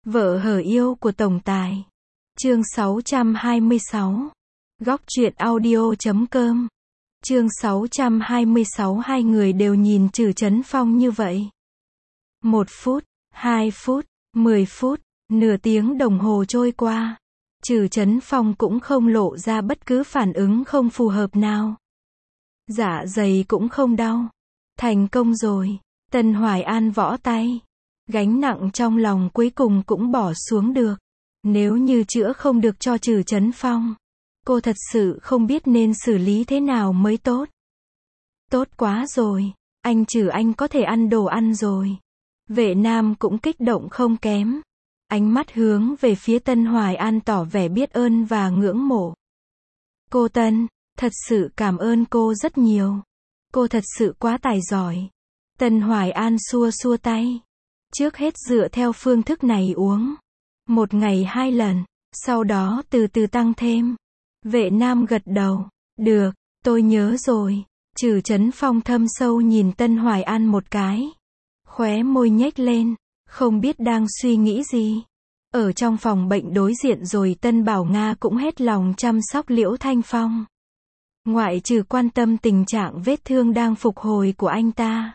Vợ hở yêu của tổng tài. Chương 626. Góc truyện audio.com. Chương 626. Hai người đều nhìn Trử Chấn Phong như vậy. 1 phút, 2 phút, 10 phút, nửa tiếng đồng hồ trôi qua. Trử Chấn Phong cũng không lộ ra bất cứ phản ứng không phù hợp nào. Dạ dày cũng không đau. Thành công rồi. Tân Hoài An võ tay. Gánh nặng trong lòng cuối cùng cũng bỏ xuống được. Nếu như chữa không được cho Trử Chấn Phong, cô thật sự không biết nên xử lý thế nào mới tốt. Tốt quá rồi. Anh Trử anh có thể ăn đồ ăn rồi. Vệ Nam cũng kích động không kém. Ánh mắt hướng về phía Tân Hoài An tỏ vẻ biết ơn và ngưỡng mộ. Cô Tân, thật sự cảm ơn cô rất nhiều. Cô thật sự quá tài giỏi. Tân Hoài An xua xua tay. Trước hết dựa theo phương thức này uống. 1 ngày 2 lần, sau đó từ từ tăng thêm. Vệ Nam gật đầu. Được, tôi nhớ rồi. Trử Chấn Phong thâm sâu nhìn Tân Hoài An một cái. Khóe môi nhếch lên, không biết đang suy nghĩ gì. Ở trong phòng bệnh đối diện rồi Tân Bảo Nga cũng hết lòng chăm sóc Liễu Thanh Phong. Ngoại trừ quan tâm tình trạng vết thương đang phục hồi của anh ta,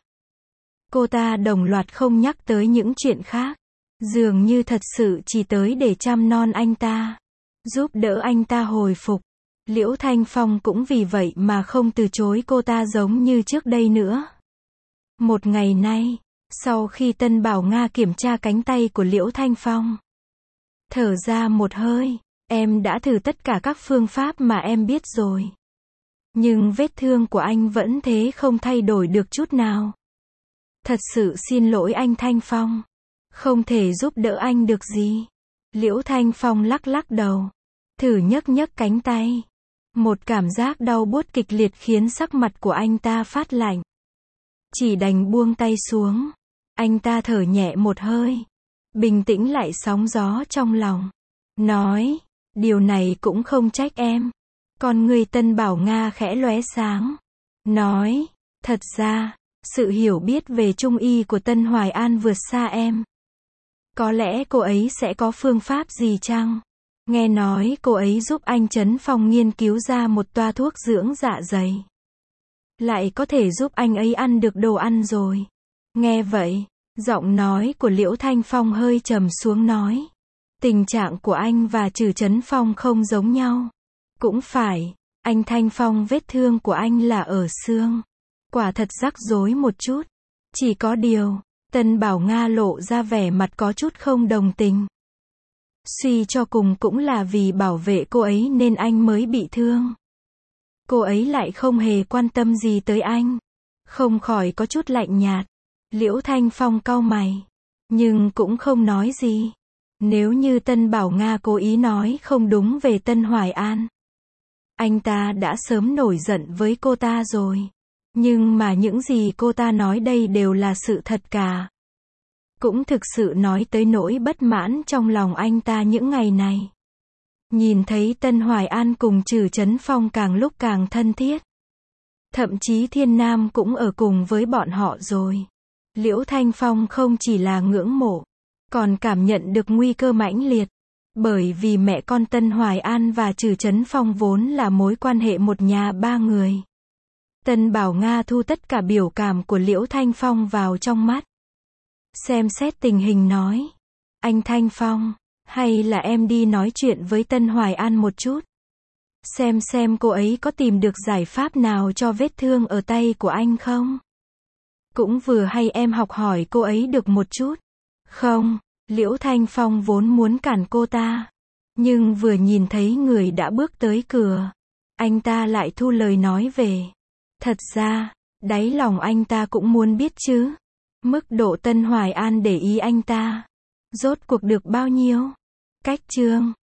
cô ta đồng loạt không nhắc tới những chuyện khác. Dường như thật sự chỉ tới để chăm non anh ta, giúp đỡ anh ta hồi phục. Liễu Thanh Phong cũng vì vậy mà không từ chối cô ta giống như trước đây nữa. Một ngày nay, sau khi Tân Bảo Nga kiểm tra cánh tay của Liễu Thanh Phong, thở ra một hơi, em đã thử tất cả các phương pháp mà em biết rồi. Nhưng vết thương của anh vẫn thế không thay đổi được chút nào. Thật sự xin lỗi anh Thanh Phong. Không thể giúp đỡ anh được gì. Liễu Thanh Phong lắc lắc đầu. Thử nhấc nhấc cánh tay. Một cảm giác đau buốt kịch liệt khiến sắc mặt của anh ta phát lạnh. Chỉ đành buông tay xuống. Anh ta thở nhẹ một hơi. Bình tĩnh lại sóng gió trong lòng. Nói, điều này cũng không trách em. Con người Tân Bảo Nga khẽ lóe sáng. Nói, thật ra, sự hiểu biết về Trung y của Tân Hoài An vượt xa em. Có lẽ cô ấy sẽ có phương pháp gì chăng? Nghe nói cô ấy giúp anh Chấn Phong nghiên cứu ra một toa thuốc dưỡng dạ dày. Lại có thể giúp anh ấy ăn được đồ ăn rồi. Nghe vậy, giọng nói của Liễu Thanh Phong hơi trầm xuống nói. Tình trạng của anh và Trử Chấn Phong không giống nhau. Cũng phải, anh Thanh Phong vết thương của anh là ở xương. Quả thật rắc rối một chút. Chỉ có điều, Tân Bảo Nga lộ ra vẻ mặt có chút không đồng tình. Suy cho cùng cũng là vì bảo vệ cô ấy nên anh mới bị thương. Cô ấy lại không hề quan tâm gì tới anh. Không khỏi có chút lạnh nhạt. Liễu Thanh Phong cau mày. Nhưng cũng không nói gì. Nếu như Tân Bảo Nga cố ý nói không đúng về Tân Hoài An, anh ta đã sớm nổi giận với cô ta rồi. Nhưng mà những gì cô ta nói đây đều là sự thật cả. Cũng thực sự nói tới nỗi bất mãn trong lòng anh ta những ngày này. Nhìn thấy Tân Hoài An cùng Trử Chấn Phong càng lúc càng thân thiết. Thậm chí Thiên Nam cũng ở cùng với bọn họ rồi. Liễu Thanh Phong không chỉ là ngưỡng mộ, còn cảm nhận được nguy cơ mãnh liệt. Bởi vì mẹ con Tân Hoài An và Trử Chấn Phong vốn là mối quan hệ một nhà ba người. Tân Bảo Nga thu tất cả biểu cảm của Liễu Thanh Phong vào trong mắt. Xem xét tình hình nói. Anh Thanh Phong, hay là em đi nói chuyện với Tân Hoài An một chút. Xem cô ấy có tìm được giải pháp nào cho vết thương ở tay của anh không? Cũng vừa hay em học hỏi cô ấy được một chút. Không, Liễu Thanh Phong vốn muốn cản cô ta. Nhưng vừa nhìn thấy người đã bước tới cửa, anh ta lại thu lời nói về. Thật ra, đáy lòng anh ta cũng muốn biết chứ. Mức độ Tân Hoài An để ý anh ta rốt cuộc được bao nhiêu? Cách chương